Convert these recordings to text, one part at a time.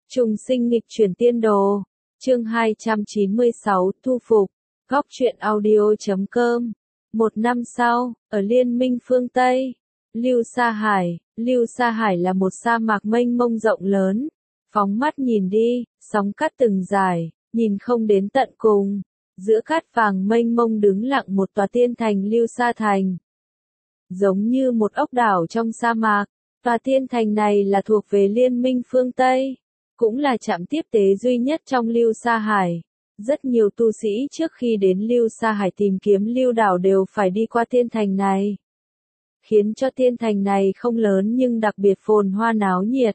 Trùng sinh nghịch chuyển tiên đồ. Chương 296 thu phục. Góc truyện audio.com. Một năm sau, ở Liên minh phương Tây, Lưu Sa Hải. Lưu Sa Hải là một sa mạc mênh mông rộng lớn. Phóng mắt nhìn đi, sóng cát từng dải, nhìn không đến tận cùng. Giữa cát vàng mênh mông đứng lặng một tòa tiên thành Lưu Sa Thành. Giống như một ốc đảo trong sa mạc, tòa tiên thành này là thuộc về Liên minh phương Tây, cũng là trạm tiếp tế duy nhất trong Lưu Sa Hải. Rất nhiều tu sĩ trước khi đến Lưu Sa Hải tìm kiếm Lưu đảo đều phải đi qua tiên thành này, khiến cho tiên thành này không lớn nhưng đặc biệt phồn hoa náo nhiệt.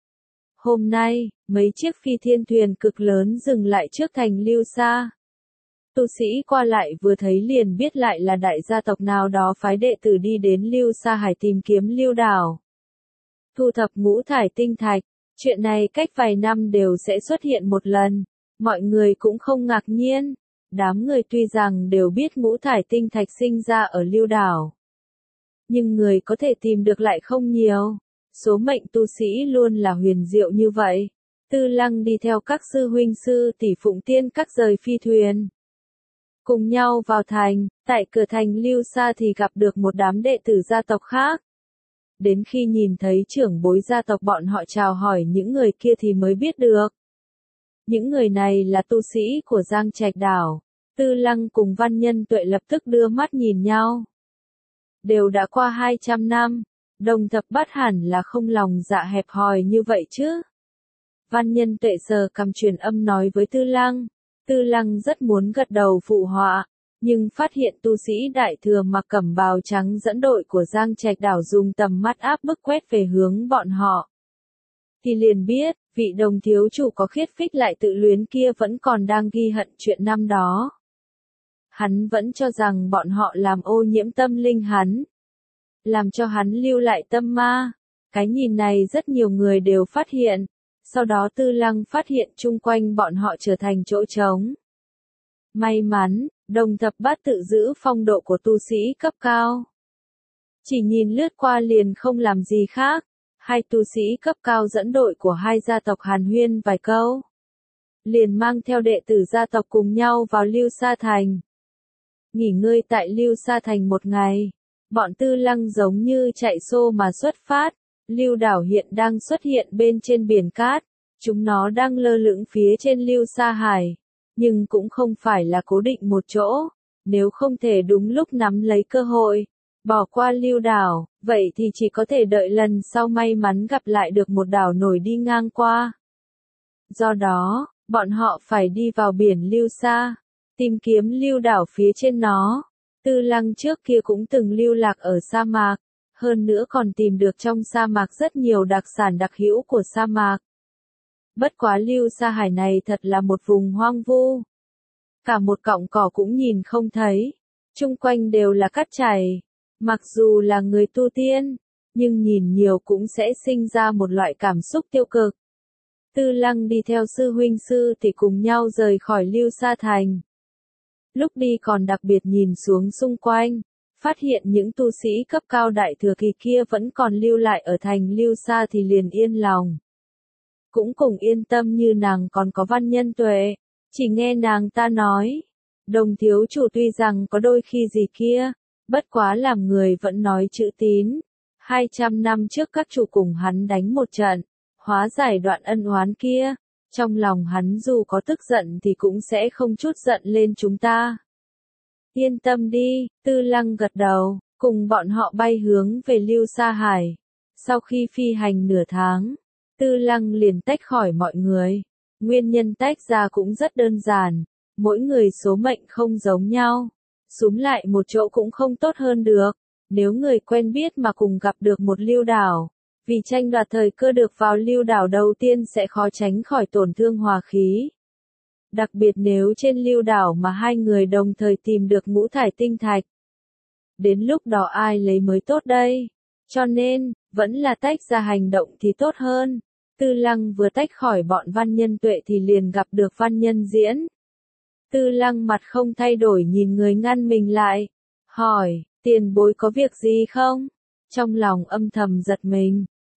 Hôm nay, mấy chiếc phi thiên thuyền cực lớn dừng lại trước thành Lưu Sa. Tu sĩ qua lại vừa thấy liền biết lại là đại gia tộc nào đó phái đệ tử đi đến Lưu Sa Hải tìm kiếm Lưu đảo, thu thập ngũ thải tinh thạch. Chuyện này cách vài năm đều sẽ xuất hiện một lần, mọi người cũng không ngạc nhiên. Đám người tuy rằng đều biết ngũ thải tinh thạch sinh ra ở Lưu đảo, nhưng người có thể tìm được lại không nhiều. Số mệnh tu sĩ luôn là huyền diệu như vậy. Tư Lăng đi theo các sư huynh sư tỷ Phụng Tiên các rời phi thuyền, cùng nhau vào thành. Tại cửa thành Lưu Sa thì gặp được một đám đệ tử gia tộc khác. Đến khi nhìn thấy trưởng bối gia tộc bọn họ chào hỏi những người kia thì mới biết được. Những người này là tu sĩ của Giang Trạch đảo. Tư Lăng cùng Văn Nhân Tuệ lập tức đưa mắt nhìn nhau. Đều đã qua 200 năm, Đồng Thập Bát hẳn là không lòng dạ hẹp hòi như vậy chứ. Văn Nhân Tuệ sờ cằm truyền âm nói với Tư Lăng. Tư Lăng rất muốn gật đầu phụ họa, nhưng phát hiện tu sĩ đại thừa mặc cẩm bào trắng dẫn đội của Giang Trạch đảo dùng tầm mắt áp bức quét về hướng bọn họ, thì liền biết, vị Đồng thiếu chủ có khiết phích lại tự luyến kia vẫn còn đang ghi hận chuyện năm đó. Hắn vẫn cho rằng bọn họ làm ô nhiễm tâm linh hắn, làm cho hắn lưu lại tâm ma. Cái nhìn này rất nhiều người đều phát hiện. Sau đó Tư Lăng phát hiện chung quanh bọn họ trở thành chỗ trống. May mắn, Đồng Thập Bát tự giữ phong độ của tu sĩ cấp cao. Chỉ nhìn lướt qua liền không làm gì khác. Hai tu sĩ cấp cao dẫn đội của hai gia tộc hàn huyên vài câu, liền mang theo đệ tử gia tộc cùng nhau vào Lưu Sa Thành. Nghỉ ngơi tại Lưu Sa Thành một ngày, bọn Tư Lăng giống như chạy xô mà xuất phát. Lưu đảo hiện đang xuất hiện bên trên biển cát, chúng nó đang lơ lửng phía trên Lưu Sa Hải, nhưng cũng không phải là cố định một chỗ. Nếu không thể đúng lúc nắm lấy cơ hội, bỏ qua Lưu đảo, vậy thì chỉ có thể đợi lần sau may mắn gặp lại được một đảo nổi đi ngang qua. Do đó, bọn họ phải đi vào biển Lưu Sa, tìm kiếm Lưu đảo phía trên nó. Tư Lăng trước kia cũng từng lưu lạc ở sa mạc, hơn nữa còn tìm được trong sa mạc rất nhiều đặc sản đặc hữu của sa mạc. Bất quá Lưu Sa Hải này thật là một vùng hoang vu. Cả một cọng cỏ cũng nhìn không thấy. Chung quanh đều là cát chảy. Mặc dù là người tu tiên, nhưng nhìn nhiều cũng sẽ sinh ra một loại cảm xúc tiêu cực. Tư Lăng đi theo sư huynh sư thì cùng nhau rời khỏi Lưu Sa Thành. Lúc đi còn đặc biệt nhìn xuống xung quanh, phát hiện những tu sĩ cấp cao đại thừa kỳ kia vẫn còn lưu lại ở thành Lưu Sa thì liền yên lòng. Cũng cùng yên tâm như nàng còn có Văn Nhân Tuệ. Chỉ nghe nàng ta nói, Đồng thiếu chủ tuy rằng có đôi khi gì kia, bất quá làm người vẫn nói chữ tín. 200 năm trước các chủ cùng hắn đánh một trận, hóa giải đoạn ân oán kia. Trong lòng hắn dù có tức giận thì cũng sẽ không chút giận lên chúng ta. Yên tâm đi, Tư Lăng gật đầu, cùng bọn họ bay hướng về Lưu Sa Hải. Sau khi phi hành nửa tháng, Tư Lăng liền tách khỏi mọi người. Nguyên nhân tách ra cũng rất đơn giản, mỗi người số mệnh không giống nhau. Súm lại một chỗ cũng không tốt hơn được. Nếu người quen biết mà cùng gặp được một Lưu đảo, vì tranh đoạt thời cơ được vào Lưu đảo đầu tiên sẽ khó tránh khỏi tổn thương hòa khí. Đặc biệt nếu trên Lưu đảo mà hai người đồng thời tìm được ngũ thải tinh thạch. Đến lúc đó ai lấy mới tốt đây? Cho nên, vẫn là tách ra hành động thì tốt hơn. Tư Lăng vừa tách khỏi bọn Văn Nhân Tuệ thì liền gặp được Văn Nhân Diễn. Tư Lăng mặt không thay đổi nhìn người ngăn mình lại. Hỏi, tiền bối có việc gì không? Trong lòng âm thầm giật mình.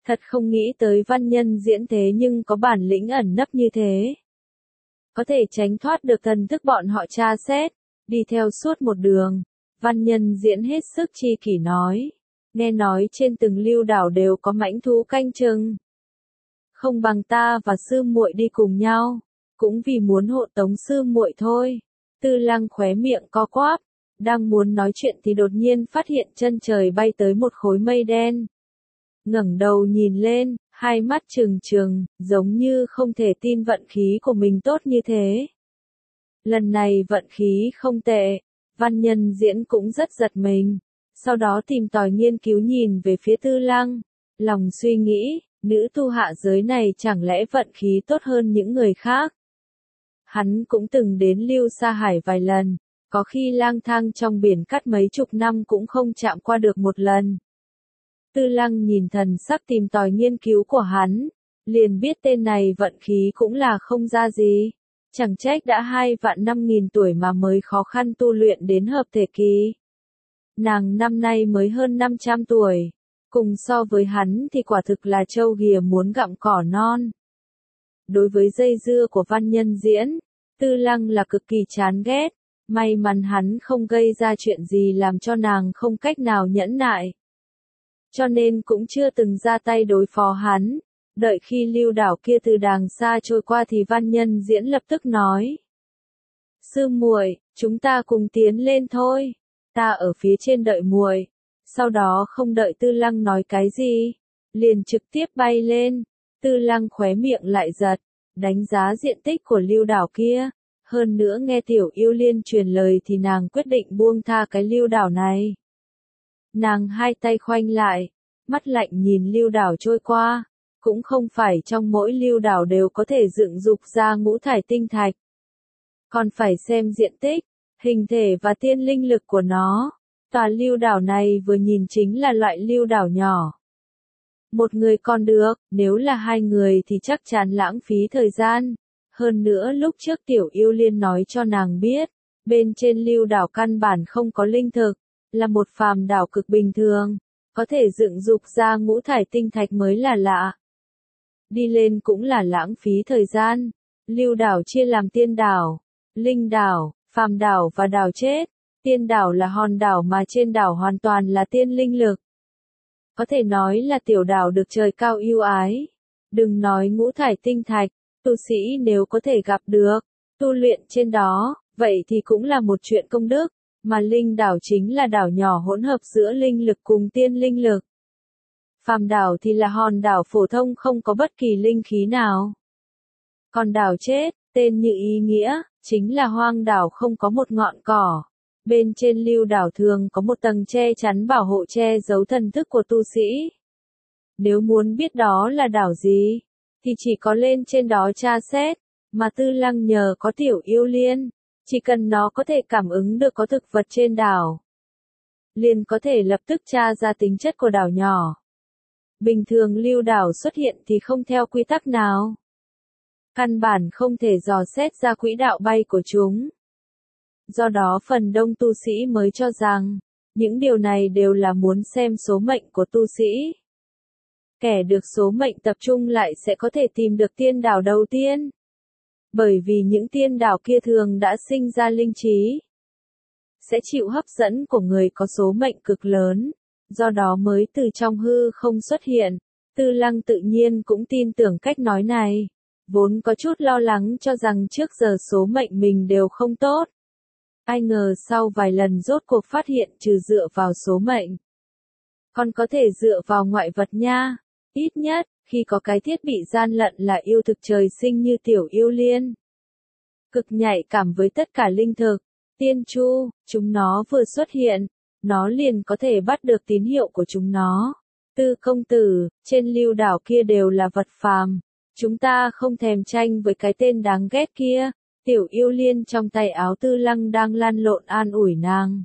Thật không nghĩ tới Văn Nhân Diễn thế nhưng có bản lĩnh ẩn nấp như thế. Có thể tránh thoát được thần thức bọn họ tra xét, đi theo suốt một đường. Văn Nhân Diễn hết sức chi kỷ nói. Nghe nói trên từng lưu đảo đều có mãnh thú canh chừng. Không bằng ta và sư muội đi cùng nhau, cũng vì muốn hộ tống sư muội thôi. Tư Lăng khóe miệng co quắp, đang muốn nói chuyện thì đột nhiên phát hiện chân trời bay tới một khối mây đen. Ngẩng đầu nhìn lên, hai mắt trừng trừng, giống như không thể tin vận khí của mình tốt như thế. Lần này vận khí không tệ, Văn Nhân Diễn cũng rất giật mình. Sau đó tìm tòi nghiên cứu nhìn về phía Tư Lăng, lòng suy nghĩ, nữ tu hạ giới này chẳng lẽ vận khí tốt hơn những người khác. Hắn cũng từng đến Lưu Sa Hải vài lần, có khi lang thang trong biển cát mấy chục năm cũng không chạm qua được một lần. Tư Lăng nhìn thần sắc tìm tòi nghiên cứu của hắn, liền biết tên này vận khí cũng là không ra gì. Chẳng trách đã 2.000.000 tuổi mà mới khó khăn tu luyện đến hợp thể kỳ. Nàng năm nay mới hơn 500 tuổi, cùng so với hắn thì quả thực là trâu ghìa muốn gặm cỏ non. Đối với dây dưa của Văn Nhân Diễn, Tư Lăng là cực kỳ chán ghét, may mắn hắn không gây ra chuyện gì làm cho nàng không cách nào nhẫn nại. Cho nên cũng chưa từng ra tay đối phó hắn. Đợi khi lưu đảo kia từ đàng xa trôi qua thì Văn Nhân Diễn lập tức nói. Sư muội, chúng ta cùng tiến lên thôi. Ta ở phía trên đợi muội. Sau đó không đợi Tư Lăng nói cái gì, liền trực tiếp bay lên. Tư Lăng khóe miệng lại giật, đánh giá diện tích của lưu đảo kia. Hơn nữa nghe Tiểu Yêu Liên truyền lời thì nàng quyết định buông tha cái lưu đảo này. Nàng hai tay khoanh lại, mắt lạnh nhìn lưu đảo trôi qua. Cũng không phải trong mỗi lưu đảo đều có thể dựng dục ra ngũ thải tinh thạch. Còn phải xem diện tích, hình thể và tiên linh lực của nó. Tòa lưu đảo này vừa nhìn chính là loại lưu đảo nhỏ. Một người còn được, nếu là hai người thì chắc chắn lãng phí thời gian. Hơn nữa lúc trước Tiểu Yêu Liên nói cho nàng biết, bên trên lưu đảo căn bản không có linh thực, là một phàm đảo cực bình thường, có thể dựng dục ra ngũ thải tinh thạch mới là lạ. Đi lên cũng là lãng phí thời gian. Lưu đảo chia làm tiên đảo, linh đảo, phàm đảo và đảo chết. Tiên đảo là hòn đảo mà trên đảo hoàn toàn là tiên linh lực. Có thể nói là tiểu đảo được trời cao ưu ái. Đừng nói ngũ thải tinh thạch, tu sĩ nếu có thể gặp được, tu luyện trên đó, vậy thì cũng là một chuyện công đức. Mà linh đảo chính là đảo nhỏ hỗn hợp giữa linh lực cùng tiên linh lực. Phàm đảo thì là hòn đảo phổ thông không có bất kỳ linh khí nào. Còn đảo chết, tên như ý nghĩa, chính là hoang đảo không có một ngọn cỏ. Bên trên lưu đảo thường có một tầng che chắn bảo hộ che giấu thần thức của tu sĩ. Nếu muốn biết đó là đảo gì, thì chỉ có lên trên đó tra xét, mà Tư Lăng nhờ có Tiểu Yêu Liên, chỉ cần nó có thể cảm ứng được có thực vật trên đảo, liền có thể lập tức tra ra tính chất của đảo nhỏ. Bình thường lưu đảo xuất hiện thì không theo quy tắc nào. Căn bản không thể dò xét ra quỹ đạo bay của chúng. Do đó phần đông tu sĩ mới cho rằng, những điều này đều là muốn xem số mệnh của tu sĩ. Kẻ được số mệnh tập trung lại sẽ có thể tìm được tiên đảo đầu tiên. Bởi vì những tiên đảo kia thường đã sinh ra linh trí, sẽ chịu hấp dẫn của người có số mệnh cực lớn, do đó mới từ trong hư không xuất hiện. Tư Lăng tự nhiên cũng tin tưởng cách nói này, vốn có chút lo lắng cho rằng trước giờ số mệnh mình đều không tốt. Ai ngờ sau vài lần rốt cuộc phát hiện trừ dựa vào số mệnh, còn có thể dựa vào ngoại vật nha. Ít nhất, khi có cái thiết bị gian lận là yêu thực trời sinh như Tiểu Yêu Liên. Cực nhạy cảm với tất cả linh thực, tiên chu, chúng nó vừa xuất hiện, nó liền có thể bắt được tín hiệu của chúng nó. Tư công tử, trên lưu đảo kia đều là vật phàm, chúng ta không thèm tranh với cái tên đáng ghét kia. Tiểu Yêu Liên trong tay áo Tư Lăng đang lăn lộn an ủi nàng.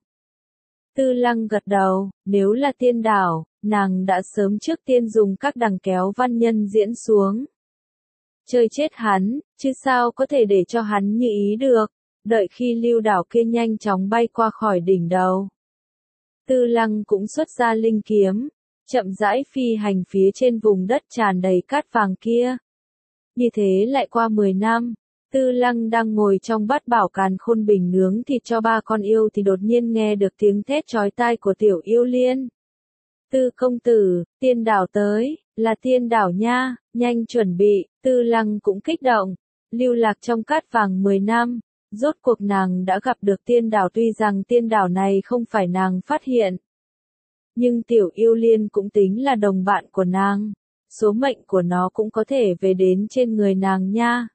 Tư Lăng gật đầu, nếu là tiên đảo, nàng đã sớm trước tiên dùng các đằng kéo Văn Nhân Diễn xuống. Chơi chết hắn, chứ sao có thể để cho hắn như ý được, đợi khi lưu đảo kia nhanh chóng bay qua khỏi đỉnh đầu. Tư Lăng cũng xuất ra linh kiếm, chậm rãi phi hành phía trên vùng đất tràn đầy cát vàng kia. Như thế lại qua 10 năm, Tư Lăng đang ngồi trong bát bảo càn khôn bình nướng thịt cho ba con yêu thì đột nhiên nghe được tiếng thét chói tai của Tiểu Yêu Liên. Tư công tử, tiên đảo tới, là tiên đảo nha, nhanh chuẩn bị. Tư Lăng cũng kích động, lưu lạc trong cát vàng 10 năm, rốt cuộc nàng đã gặp được tiên đảo, tuy rằng tiên đảo này không phải nàng phát hiện. Nhưng Tiểu Yêu Liên cũng tính là đồng bạn của nàng, số mệnh của nó cũng có thể về đến trên người nàng nha.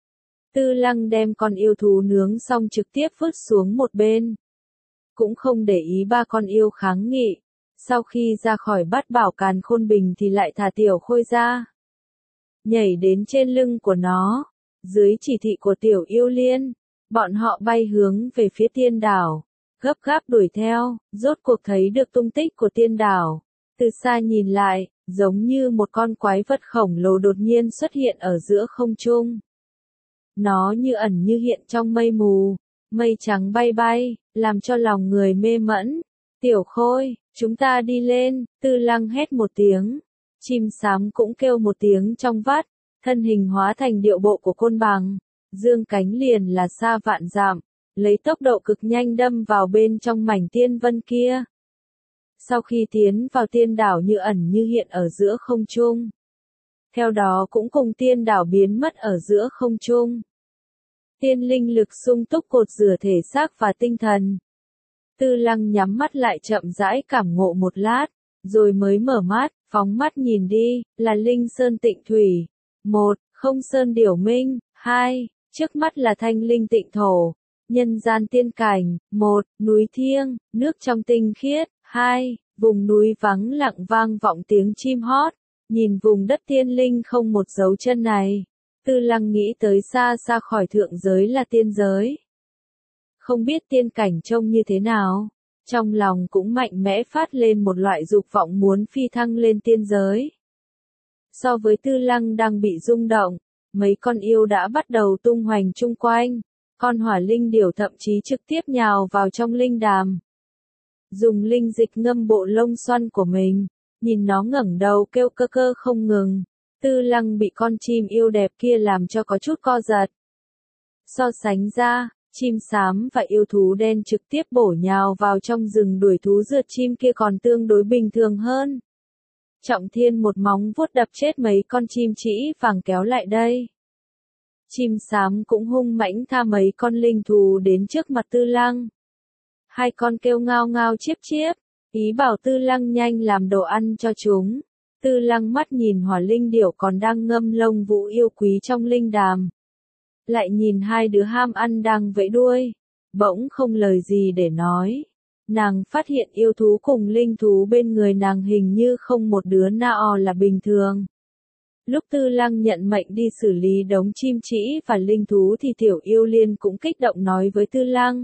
Tư Lăng đem con yêu thú nướng xong trực tiếp vứt xuống một bên. Cũng không để ý ba con yêu kháng nghị. Sau khi ra khỏi bát bảo càn khôn bình thì lại thả Tiểu Khôi ra. Nhảy đến trên lưng của nó. Dưới chỉ thị của Tiểu Yêu Liên, bọn họ bay hướng về phía tiên đảo. Gấp gáp đuổi theo, rốt cuộc thấy được tung tích của tiên đảo. Từ xa nhìn lại, giống như một con quái vật khổng lồ đột nhiên xuất hiện ở giữa không trung. Nó như ẩn như hiện trong mây mù, mây trắng bay bay, làm cho lòng người mê mẫn. Tiểu Khôi, chúng ta đi lên. Tư Lăng hét một tiếng. Chim sám cũng kêu một tiếng trong vắt, thân hình hóa thành điệu bộ của côn bằng, dương cánh liền là xa vạn dặm, lấy tốc độ cực nhanh đâm vào bên trong mảnh tiên vân kia. Sau khi tiến vào tiên đảo như ẩn như hiện ở giữa không trung, theo đó cũng cùng tiên đảo biến mất ở giữa không trung. Tiên linh lực sung túc cột rửa thể xác và tinh thần. Tư Lăng nhắm mắt lại chậm rãi cảm ngộ một lát, rồi mới mở mắt, phóng mắt nhìn đi, là Linh Sơn Tịnh Thủy. 1. Không Sơn Điểu Minh. 2. Trước mắt là Thanh Linh Tịnh Thổ. Nhân gian tiên cảnh. 1. Núi thiêng, nước trong tinh khiết. 2. Vùng núi vắng lặng vang vọng tiếng chim hót. Nhìn vùng đất tiên linh không một dấu chân này, Tư Lăng nghĩ tới xa xa khỏi thượng giới là tiên giới. Không biết tiên cảnh trông như thế nào, trong lòng cũng mạnh mẽ phát lên một loại dục vọng muốn phi thăng lên tiên giới. So với Tư Lăng đang bị rung động, mấy con yêu đã bắt đầu tung hoành chung quanh, con hỏa linh điểu thậm chí trực tiếp nhào vào trong linh đàm. Dùng linh dịch ngâm bộ lông xoăn của mình, nhìn nó ngẩng đầu kêu cơ cơ không ngừng. Tư Lăng bị con chim yêu đẹp kia làm cho có chút co giật. So sánh ra, chim xám và yêu thú đen trực tiếp bổ nhào vào trong rừng đuổi thú rượt chim kia còn tương đối bình thường hơn. Trọng Thiên một móng vuốt đập chết mấy con chim trĩ vàng kéo lại đây. Chim xám cũng hung mãnh tha mấy con linh thú đến trước mặt Tư Lăng. Hai con kêu ngao ngao chiếp chiếp, ý bảo Tư Lăng nhanh làm đồ ăn cho chúng. Tư Lăng mắt nhìn hỏa linh điểu còn đang ngâm lông vũ yêu quý trong linh đàm. Lại nhìn hai đứa ham ăn đang vẫy đuôi, bỗng không lời gì để nói. Nàng phát hiện yêu thú cùng linh thú bên người nàng hình như không một đứa nào là bình thường. Lúc Tư Lăng nhận mệnh đi xử lý đống chim trĩ và linh thú thì Tiểu Yêu Liên cũng kích động nói với Tư Lăng.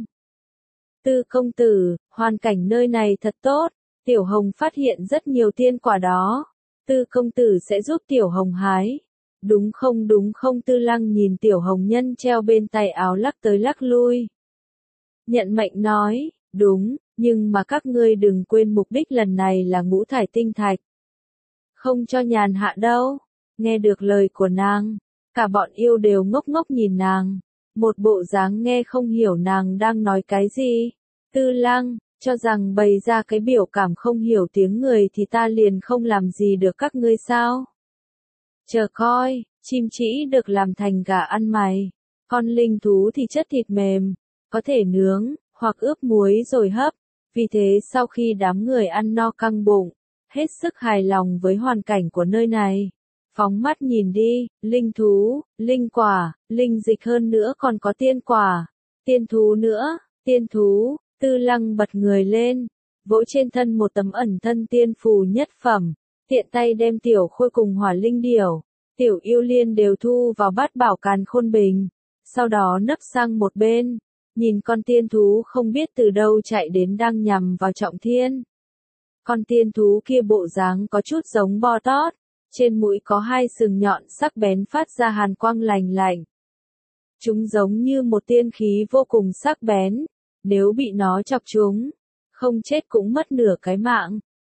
Tư công tử, hoàn cảnh nơi này thật tốt, Tiểu Hồng phát hiện rất nhiều tiên quả đó. Tư công tử sẽ giúp Tiểu Hồng hái. Đúng không Tư Lăng nhìn Tiểu Hồng nhân treo bên tay áo lắc tới lắc lui. Nhận mệnh nói, đúng, nhưng mà các ngươi đừng quên mục đích lần này là ngũ thải tinh thạch. Không cho nhàn hạ đâu. Nghe được lời của nàng, cả bọn yêu đều ngốc ngốc nhìn nàng. Một bộ dáng nghe không hiểu nàng đang nói cái gì. Tư Lăng, cho rằng bày ra cái biểu cảm không hiểu tiếng người thì ta liền không làm gì được các ngươi sao? Chờ coi, chim trĩ được làm thành gà ăn mày, con linh thú thì chất thịt mềm, có thể nướng, hoặc ướp muối rồi hấp. Vì thế sau khi đám người ăn no căng bụng, hết sức hài lòng với hoàn cảnh của nơi này. Phóng mắt nhìn đi, linh thú, linh quả, linh dịch hơn nữa còn có tiên quả, tiên thú nữa, tiên thú. Tư Lăng bật người lên, vỗ trên thân một tấm ẩn thân tiên phù nhất phẩm, tiện tay đem Tiểu Khôi cùng hỏa linh điểu, Tiểu Yêu Liên đều thu vào bát bảo càn khôn bình, sau đó nấp sang một bên, nhìn con tiên thú không biết từ đâu chạy đến đang nhằm vào Trọng Thiên. Con tiên thú kia bộ dáng có chút giống Bo Tót, trên mũi có hai sừng nhọn sắc bén phát ra hàn quang lành lạnh. Chúng giống như một tiên khí vô cùng sắc bén. Nếu bị nó chọc chúng, không chết cũng mất nửa cái mạng.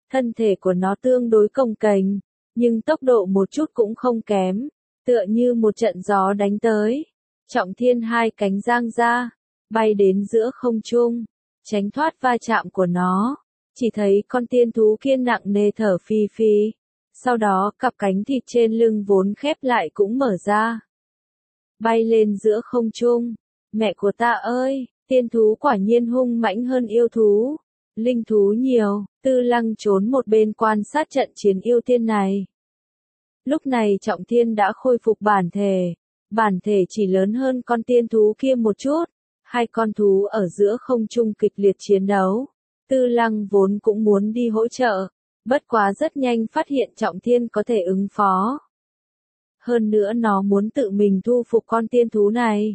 Thân thể của nó tương đối cồng kềnh, nhưng tốc độ một chút cũng không kém, tựa như một trận gió đánh tới. Trọng Thiên hai cánh giang ra, bay đến giữa không trung, tránh thoát va chạm của nó. Chỉ thấy con tiên thú kia nặng nề thở phì phì. Sau đó cặp cánh thịt trên lưng vốn khép lại cũng mở ra. Bay lên giữa không trung. Mẹ của ta ơi, tiên thú quả nhiên hung mãnh hơn yêu thú. Linh thú nhiều, Tư Lăng trốn một bên quan sát trận chiến yêu tiên này. Lúc này Trọng Thiên đã khôi phục bản thể chỉ lớn hơn con tiên thú kia một chút. Hai con thú ở giữa không trung kịch liệt chiến đấu. Tư Lăng vốn cũng muốn đi hỗ trợ, bất quá rất nhanh phát hiện Trọng Thiên có thể ứng phó. Hơn nữa nó muốn tự mình thu phục con tiên thú này.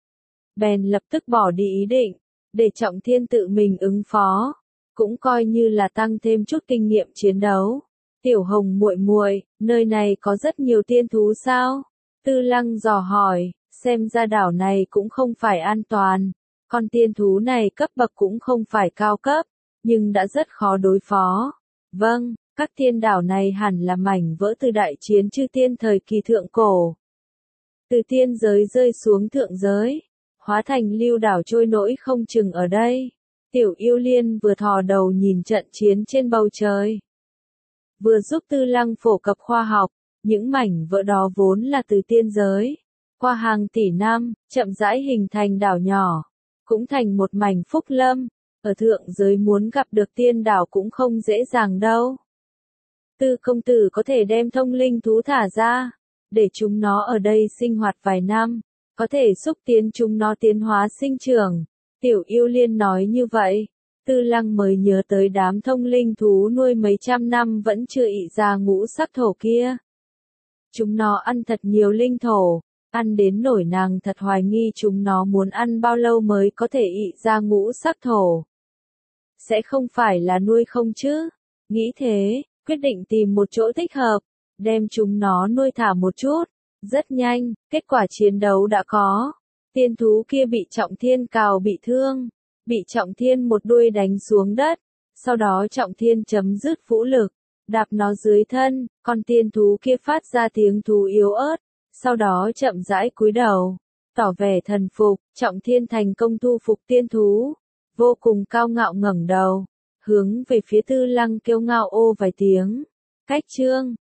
Bèn lập tức bỏ đi ý định, để Trọng Thiên tự mình ứng phó, cũng coi như là tăng thêm chút kinh nghiệm chiến đấu. Tiểu Hồng muội muội, nơi này có rất nhiều tiên thú sao? Tư Lăng dò hỏi, xem ra đảo này cũng không phải an toàn. Con tiên thú này cấp bậc cũng không phải cao cấp, nhưng đã rất khó đối phó. Vâng, các tiên đảo này hẳn là mảnh vỡ từ đại chiến chư tiên thời kỳ thượng cổ. Từ tiên giới rơi xuống thượng giới, hóa thành lưu đảo trôi nổi không chừng ở đây. Tiểu Yêu Liên vừa thò đầu nhìn trận chiến trên bầu trời, vừa giúp Tư Lăng phổ cập khoa học. Những mảnh vỡ đó vốn là từ tiên giới, qua hàng tỷ năm, chậm rãi hình thành đảo nhỏ, cũng thành một mảnh phúc lâm. Ở thượng giới muốn gặp được tiên đảo cũng không dễ dàng đâu. Tư công tử có thể đem thông linh thú thả ra, để chúng nó ở đây sinh hoạt vài năm, có thể xúc tiến chúng nó tiến hóa sinh trưởng. Tiểu Yêu Liên nói như vậy, Tư Lăng mới nhớ tới đám thông linh thú nuôi mấy trăm năm vẫn chưa ị ra ngũ sắc thổ kia. Chúng nó ăn thật nhiều linh thổ, ăn đến nổi nàng thật hoài nghi chúng nó muốn ăn bao lâu mới có thể ị ra ngũ sắc thổ. Sẽ không phải là nuôi không chứ? Nghĩ thế, quyết định tìm một chỗ thích hợp, đem chúng nó nuôi thả một chút. Rất nhanh, kết quả chiến đấu đã có. Tiên thú kia bị Trọng Thiên cào bị thương, bị Trọng Thiên một đuôi đánh xuống đất. Sau đó Trọng Thiên chấm dứt vũ lực, đạp nó dưới thân, con tiên thú kia phát ra tiếng thú yếu ớt, sau đó chậm rãi cúi đầu, tỏ vẻ thần phục. Trọng Thiên thành công thu phục tiên thú, vô cùng cao ngạo ngẩng đầu, hướng về phía Tư Lăng kiêu ngạo ô vài tiếng. Cách chương